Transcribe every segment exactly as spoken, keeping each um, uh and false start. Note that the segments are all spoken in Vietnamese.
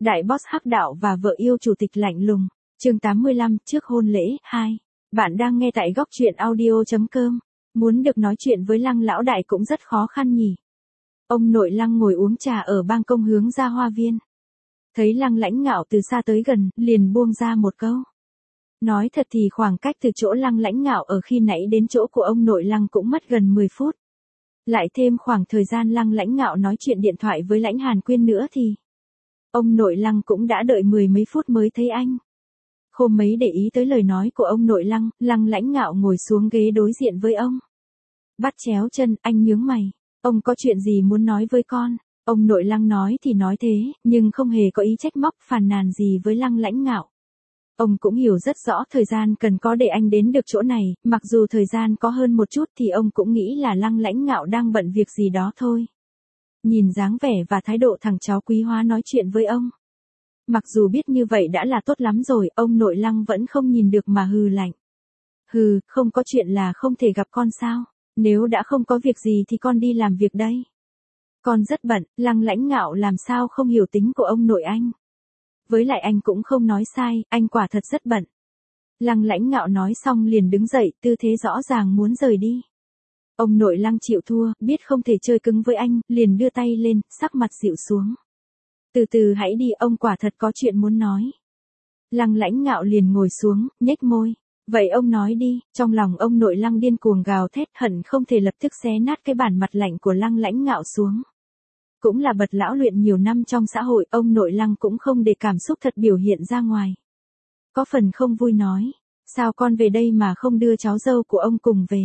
Đại boss hắc đạo và vợ yêu chủ tịch lạnh lùng. Chương tám mươi lăm, trước hôn lễ, hai. Bạn đang nghe tại góc truyện audio chấm com. Muốn được nói chuyện với Lăng lão đại cũng rất khó khăn nhỉ. Ông nội Lăng ngồi uống trà ở ban công hướng ra hoa viên. Thấy Lăng Lãnh Ngạo từ xa tới gần, liền buông ra một câu. Nói thật thì khoảng cách từ chỗ Lăng Lãnh Ngạo ở khi nãy đến chỗ của ông nội Lăng cũng mất gần mười phút. Lại thêm khoảng thời gian Lăng Lãnh Ngạo nói chuyện điện thoại với Lãnh Hàn Quyên nữa thì ông nội Lăng cũng đã đợi mười mấy phút mới thấy anh. Không mấy để ý tới lời nói của ông nội Lăng, Lăng Lãnh Ngạo ngồi xuống ghế đối diện với ông. Bắt chéo chân, anh nhướng mày. Ông có chuyện gì muốn nói với con? Ông nội Lăng nói thì nói thế, nhưng không hề có ý trách móc phàn nàn gì với Lăng Lãnh Ngạo. Ông cũng hiểu rất rõ thời gian cần có để anh đến được chỗ này, mặc dù thời gian có hơn một chút thì ông cũng nghĩ là Lăng Lãnh Ngạo đang bận việc gì đó thôi. Nhìn dáng vẻ và thái độ thằng cháu Quý Hóa nói chuyện với ông. Mặc dù biết như vậy đã là tốt lắm rồi, ông nội Lăng vẫn không nhìn được mà hừ lạnh. Hừ, không có chuyện là không thể gặp con sao? Nếu đã không có việc gì thì con đi làm việc đây. Con rất bận, Lăng Lãnh Ngạo làm sao không hiểu tính của ông nội anh. Với lại anh cũng không nói sai, anh quả thật rất bận. Lăng Lãnh Ngạo nói xong liền đứng dậy, tư thế rõ ràng muốn rời đi. Ông nội Lăng chịu thua, biết không thể chơi cứng với anh, liền đưa tay lên, sắc mặt dịu xuống. Từ từ hãy đi, ông quả thật có chuyện muốn nói. Lăng Lãnh Ngạo liền ngồi xuống, nhếch môi. Vậy ông nói đi, trong lòng ông nội Lăng điên cuồng gào thét, hận không thể lập tức xé nát cái bản mặt lạnh của Lăng Lãnh Ngạo xuống. Cũng là bậc lão luyện nhiều năm trong xã hội, ông nội Lăng cũng không để cảm xúc thật biểu hiện ra ngoài. Có phần không vui nói, sao con về đây mà không đưa cháu dâu của ông cùng về?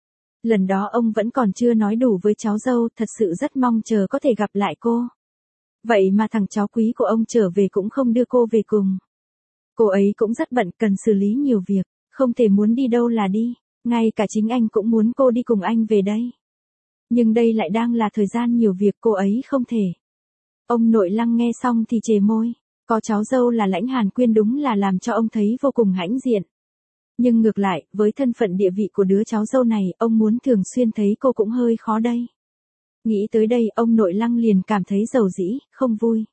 Lần đó ông vẫn còn chưa nói đủ với cháu dâu, thật sự rất mong chờ có thể gặp lại cô. Vậy mà thằng cháu quý của ông trở về cũng không đưa cô về cùng. Cô ấy cũng rất bận, cần xử lý nhiều việc, không thể muốn đi đâu là đi, ngay cả chính anh cũng muốn cô đi cùng anh về đây. Nhưng đây lại đang là thời gian nhiều việc, cô ấy không thể. Ông nội Lăng nghe xong thì chề môi, có cháu dâu là Lãnh Hàn Quyên đúng là làm cho ông thấy vô cùng hãnh diện. Nhưng ngược lại, với thân phận địa vị của đứa cháu dâu này, ông muốn thường xuyên thấy cô cũng hơi khó đây. Nghĩ tới đây, ông nội Lăng liền cảm thấy dầu dĩ, không vui.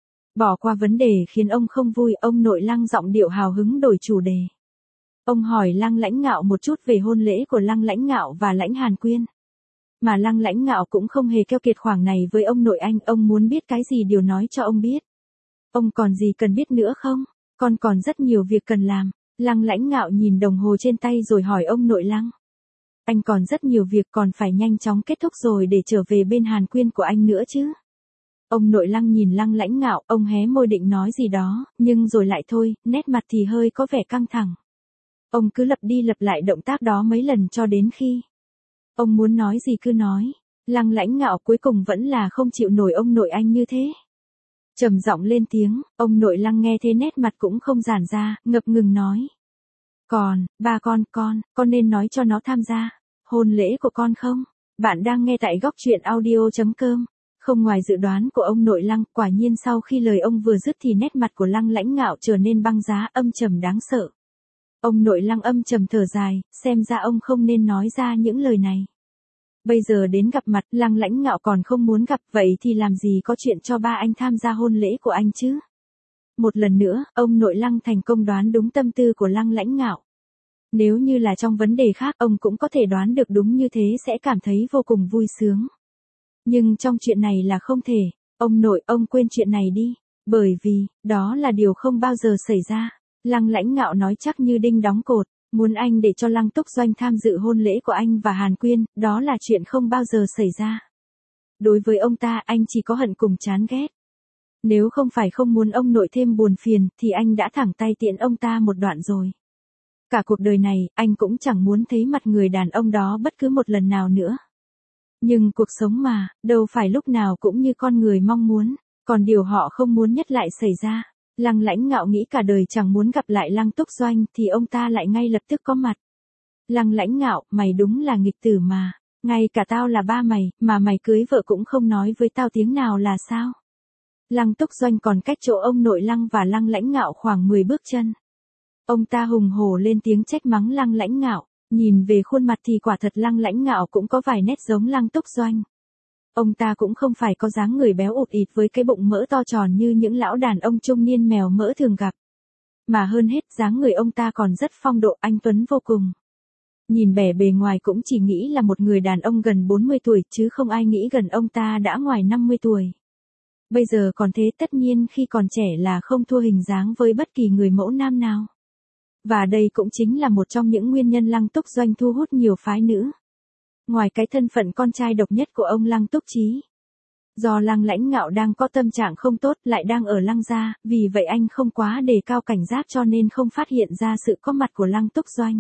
Bỏ qua vấn đề khiến ông không vui, ông nội Lăng giọng điệu hào hứng đổi chủ đề. Ông hỏi Lăng Lãnh Ngạo một chút về hôn lễ của Lăng Lãnh Ngạo và Lãnh Hàn Quyên. Mà Lăng Lãnh Ngạo cũng không hề keo kiệt khoảng này với ông nội anh, ông muốn biết cái gì đều nói cho ông biết. Ông còn gì cần biết nữa không? Con còn rất nhiều việc cần làm. Lăng Lãnh Ngạo nhìn đồng hồ trên tay rồi hỏi ông nội Lăng. Anh còn rất nhiều việc, còn phải nhanh chóng kết thúc rồi để trở về bên Hàn Quyên của anh nữa chứ. Ông nội Lăng nhìn Lăng Lãnh Ngạo, ông hé môi định nói gì đó, nhưng rồi lại thôi, nét mặt thì hơi có vẻ căng thẳng. Ông cứ lặp đi lặp lại động tác đó mấy lần cho đến khi ông muốn nói gì cứ nói. Lăng Lãnh Ngạo cuối cùng vẫn là không chịu nổi ông nội anh như thế. Trầm giọng lên tiếng, ông nội Lăng nghe thế nét mặt cũng không giãn ra, ngập ngừng nói. Còn, ba con, con, con nên nói cho nó tham gia hôn lễ của con không? Bạn đang nghe tại góc truyện audio chấm com. Không ngoài dự đoán của ông nội Lăng, quả nhiên sau khi lời ông vừa dứt thì nét mặt của Lăng Lãnh Ngạo trở nên băng giá, âm trầm đáng sợ. Ông nội Lăng âm trầm thở dài, xem ra ông không nên nói ra những lời này. Bây giờ đến gặp mặt, Lăng Lãnh Ngạo còn không muốn gặp, vậy thì làm gì có chuyện cho ba anh tham gia hôn lễ của anh chứ? Một lần nữa, ông nội Lăng thành công đoán đúng tâm tư của Lăng Lãnh Ngạo. Nếu như là trong vấn đề khác, ông cũng có thể đoán được đúng như thế sẽ cảm thấy vô cùng vui sướng. Nhưng trong chuyện này là không thể. Ông nội, ông quên chuyện này đi. Bởi vì, đó là điều không bao giờ xảy ra. Lăng Lãnh Ngạo nói chắc như đinh đóng cột. Muốn anh để cho Lăng Túc Doanh tham dự hôn lễ của anh và Hàn Quyên, đó là chuyện không bao giờ xảy ra. Đối với ông ta, anh chỉ có hận cùng chán ghét. Nếu không phải không muốn ông nội thêm buồn phiền, thì anh đã thẳng tay tiễn ông ta một đoạn rồi. Cả cuộc đời này, anh cũng chẳng muốn thấy mặt người đàn ông đó bất cứ một lần nào nữa. Nhưng cuộc sống mà, đâu phải lúc nào cũng như con người mong muốn, còn điều họ không muốn nhất lại xảy ra. Lăng Lãnh Ngạo nghĩ cả đời chẳng muốn gặp lại Lăng Túc Doanh thì ông ta lại ngay lập tức có mặt. Lăng Lãnh Ngạo, mày đúng là nghịch tử mà, ngay cả tao là ba mày, mà mày cưới vợ cũng không nói với tao tiếng nào là sao? Lăng Túc Doanh còn cách chỗ ông nội Lăng và Lăng Lãnh Ngạo khoảng mười bước chân. Ông ta hùng hổ lên tiếng trách mắng Lăng Lãnh Ngạo, nhìn về khuôn mặt thì quả thật Lăng Lãnh Ngạo cũng có vài nét giống Lăng Túc Doanh. Ông ta cũng không phải có dáng người béo ụt ịt với cái bụng mỡ to tròn như những lão đàn ông trung niên mèo mỡ thường gặp. Mà hơn hết dáng người ông ta còn rất phong độ anh tuấn vô cùng. Nhìn vẻ bề ngoài cũng chỉ nghĩ là một người đàn ông gần bốn mươi tuổi chứ không ai nghĩ gần ông ta đã ngoài năm mươi tuổi. Bây giờ còn thế tất nhiên khi còn trẻ là không thua hình dáng với bất kỳ người mẫu nam nào. Và đây cũng chính là một trong những nguyên nhân Lăng Túc Doanh thu hút nhiều phái nữ. Ngoài cái thân phận con trai độc nhất của ông Lăng Túc Chí. Do Lăng Lãnh Ngạo đang có tâm trạng không tốt lại đang ở Lăng gia, vì vậy anh không quá đề cao cảnh giác cho nên không phát hiện ra sự có mặt của Lăng Túc Doanh.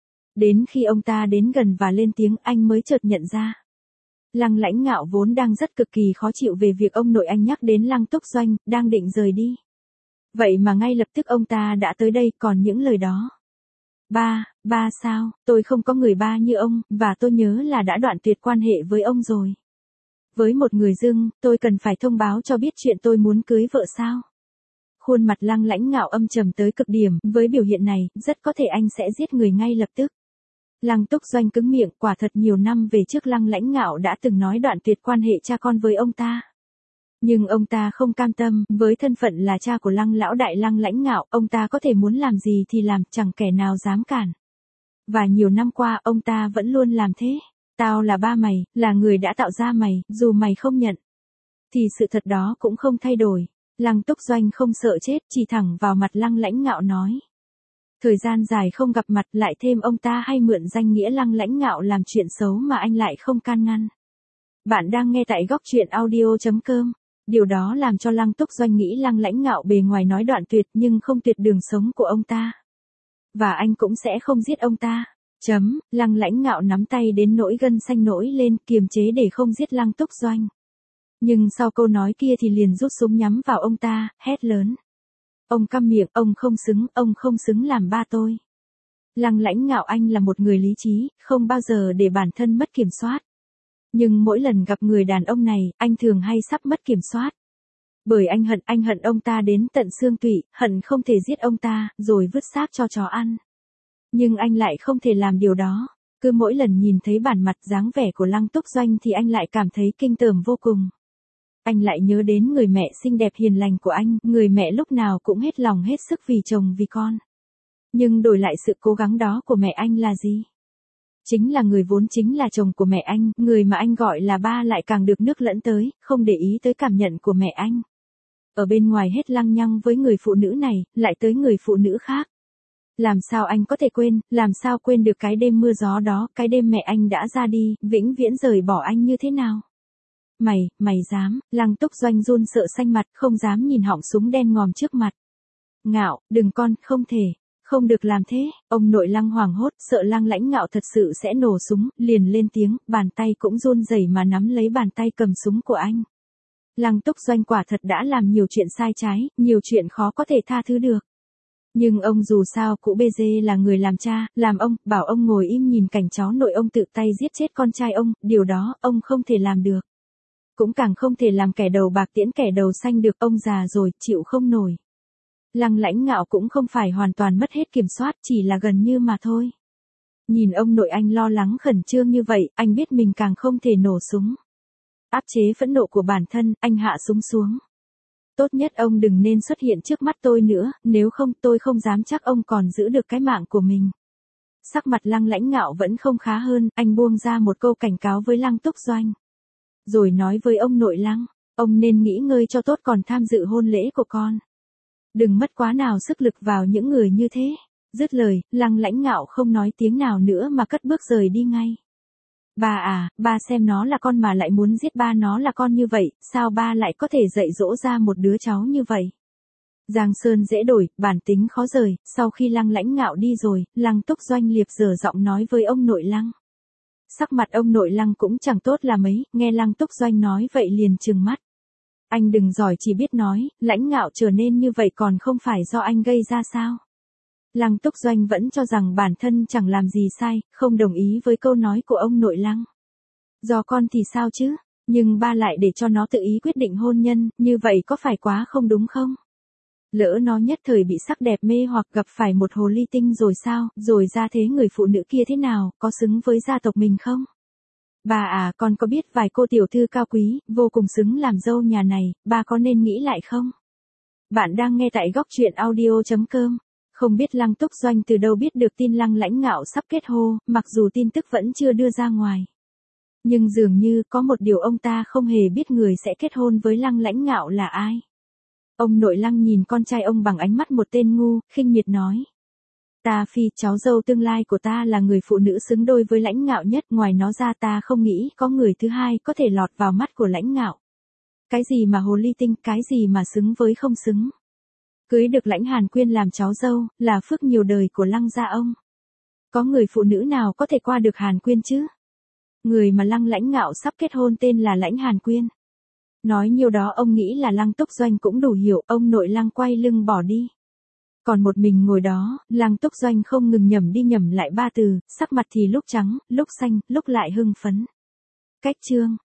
Đến khi ông ta đến gần và lên tiếng anh mới chợt nhận ra. Lăng Lãnh Ngạo vốn đang rất cực kỳ khó chịu về việc ông nội anh nhắc đến Lăng Túc Doanh, đang định rời đi. Vậy mà ngay lập tức ông ta đã tới đây còn những lời đó. Ba, ba sao, tôi không có người ba như ông, và tôi nhớ là đã đoạn tuyệt quan hệ với ông rồi. Với một người dưng, tôi cần phải thông báo cho biết chuyện tôi muốn cưới vợ sao. Khuôn mặt Lăng Lãnh Ngạo âm trầm tới cực điểm, với biểu hiện này, rất có thể anh sẽ giết người ngay lập tức. Lăng Túc Doanh cứng miệng, quả thật nhiều năm về trước Lăng Lãnh Ngạo đã từng nói đoạn tuyệt quan hệ cha con với ông ta. Nhưng ông ta không cam tâm, với thân phận là cha của Lăng lão đại Lăng Lãnh Ngạo, ông ta có thể muốn làm gì thì làm, chẳng kẻ nào dám cản. Và nhiều năm qua ông ta vẫn luôn làm thế. Tao là ba mày, là người đã tạo ra mày, dù mày không nhận. Thì sự thật đó cũng không thay đổi. Lăng Túc Doanh không sợ chết, chỉ thẳng vào mặt Lăng Lãnh Ngạo nói. Thời gian dài không gặp mặt lại thêm ông ta hay mượn danh nghĩa Lăng Lãnh Ngạo làm chuyện xấu mà anh lại không can ngăn. Bạn đang nghe tại góc truyện audio chấm com. Điều đó làm cho Lăng Túc Doanh nghĩ Lăng Lãnh Ngạo bề ngoài nói đoạn tuyệt nhưng không tuyệt đường sống của ông ta. Và anh cũng sẽ không giết ông ta. Chấm, Lăng Lãnh Ngạo nắm tay đến nỗi gân xanh nổi lên kiềm chế để không giết Lăng Túc Doanh. Nhưng sau câu nói kia thì liền rút súng nhắm vào ông ta, hét lớn. Ông câm miệng, ông không xứng, ông không xứng làm ba tôi. Lăng Lãnh Ngạo anh là một người lý trí, không bao giờ để bản thân mất kiểm soát. Nhưng mỗi lần gặp người đàn ông này, anh thường hay sắp mất kiểm soát. Bởi anh hận, anh hận ông ta đến tận xương tủy, hận không thể giết ông ta, rồi vứt xác cho chó ăn. Nhưng anh lại không thể làm điều đó. Cứ mỗi lần nhìn thấy bản mặt dáng vẻ của Lăng Túc Doanh thì anh lại cảm thấy kinh tởm vô cùng. Anh lại nhớ đến người mẹ xinh đẹp hiền lành của anh, người mẹ lúc nào cũng hết lòng hết sức vì chồng vì con. Nhưng đổi lại sự cố gắng đó của mẹ anh là gì? Chính là người vốn chính là chồng của mẹ anh, người mà anh gọi là ba lại càng được nước lẫn tới, không để ý tới cảm nhận của mẹ anh. Ở bên ngoài hết lăng nhăng với người phụ nữ này, lại tới người phụ nữ khác. Làm sao anh có thể quên, làm sao quên được cái đêm mưa gió đó, cái đêm mẹ anh đã ra đi, vĩnh viễn rời bỏ anh như thế nào? Mày, mày dám, Lăng Túc Doanh run sợ xanh mặt, không dám nhìn họng súng đen ngòm trước mặt. Ngạo, đừng con, không thể, không được làm thế, ông nội Lăng hoảng hốt, sợ Lăng Lãnh Ngạo thật sự sẽ nổ súng, liền lên tiếng, bàn tay cũng run rẩy mà nắm lấy bàn tay cầm súng của anh. Lăng Túc Doanh quả thật đã làm nhiều chuyện sai trái, nhiều chuyện khó có thể tha thứ được. Nhưng ông dù sao cũng bê dê là người làm cha, làm ông, bảo ông ngồi im nhìn cảnh cháu nội ông tự tay giết chết con trai ông, điều đó ông không thể làm được. Cũng càng không thể làm kẻ đầu bạc tiễn kẻ đầu xanh được, ông già rồi, chịu không nổi. Lăng Lãnh Ngạo cũng không phải hoàn toàn mất hết kiểm soát, chỉ là gần như mà thôi. Nhìn ông nội anh lo lắng khẩn trương như vậy, anh biết mình càng không thể nổ súng. Áp chế phẫn nộ của bản thân, anh hạ súng xuống. Tốt nhất ông đừng nên xuất hiện trước mắt tôi nữa, nếu không tôi không dám chắc ông còn giữ được cái mạng của mình. Sắc mặt Lăng Lãnh Ngạo vẫn không khá hơn, anh buông ra một câu cảnh cáo với Lăng Túc Doanh. Rồi nói với ông nội Lăng, ông nên nghỉ ngơi cho tốt còn tham dự hôn lễ của con. Đừng mất quá nào sức lực vào những người như thế. Dứt lời, Lăng Lãnh Ngạo không nói tiếng nào nữa mà cất bước rời đi ngay. Ba à, ba xem nó là con mà lại muốn giết ba nó là con như vậy, sao ba lại có thể dạy dỗ ra một đứa cháu như vậy? Giang sơn dễ đổi, bản tính khó rời, sau khi Lăng Lãnh Ngạo đi rồi, Lăng Túc Doanh liệp dở giọng nói với ông nội Lăng. Sắc mặt ông nội Lăng cũng chẳng tốt là mấy, nghe Lăng Túc Doanh nói vậy liền trừng mắt. Anh đừng giỏi chỉ biết nói, Lãnh Ngạo trở nên như vậy còn không phải do anh gây ra sao? Lăng Túc Doanh vẫn cho rằng bản thân chẳng làm gì sai, không đồng ý với câu nói của ông nội Lăng. Do con thì sao chứ, nhưng ba lại để cho nó tự ý quyết định hôn nhân, như vậy có phải quá không đúng không? Lỡ nó nhất thời bị sắc đẹp mê hoặc gặp phải một hồ ly tinh rồi sao, rồi ra thế người phụ nữ kia thế nào, có xứng với gia tộc mình không? Bà à, con có biết vài cô tiểu thư cao quý, vô cùng xứng làm dâu nhà này, bà có nên nghĩ lại không? Bạn đang nghe tại góc truyện audio.com. Không biết Lăng Túc Doanh từ đâu biết được tin Lăng Lãnh Ngạo sắp kết hôn, mặc dù tin tức vẫn chưa đưa ra ngoài. Nhưng dường như có một điều ông ta không hề biết người sẽ kết hôn với Lăng Lãnh Ngạo là ai. Ông nội Lăng nhìn con trai ông bằng ánh mắt một tên ngu, khinh miệt nói. Ta Phi, cháu dâu tương lai của ta là người phụ nữ xứng đôi với Lãnh Ngạo nhất, ngoài nó ra ta không nghĩ có người thứ hai có thể lọt vào mắt của Lãnh Ngạo. Cái gì mà hồ ly tinh, cái gì mà xứng với không xứng. Cưới được Lãnh Hàn Quyên làm cháu dâu, là phước nhiều đời của Lăng gia ông. Có người phụ nữ nào có thể qua được Hàn Quyên chứ? Người mà Lăng Lãnh Ngạo sắp kết hôn tên là Lãnh Hàn Quyên. Nói nhiều đó ông nghĩ là Lăng Túc Doanh cũng đủ hiểu, ông nội Lăng quay lưng bỏ đi. Còn một mình ngồi đó, Lăng Túc Doanh không ngừng nhẩm đi nhẩm lại ba từ, sắc mặt thì lúc trắng, lúc xanh, lúc lại hưng phấn. Cách chương,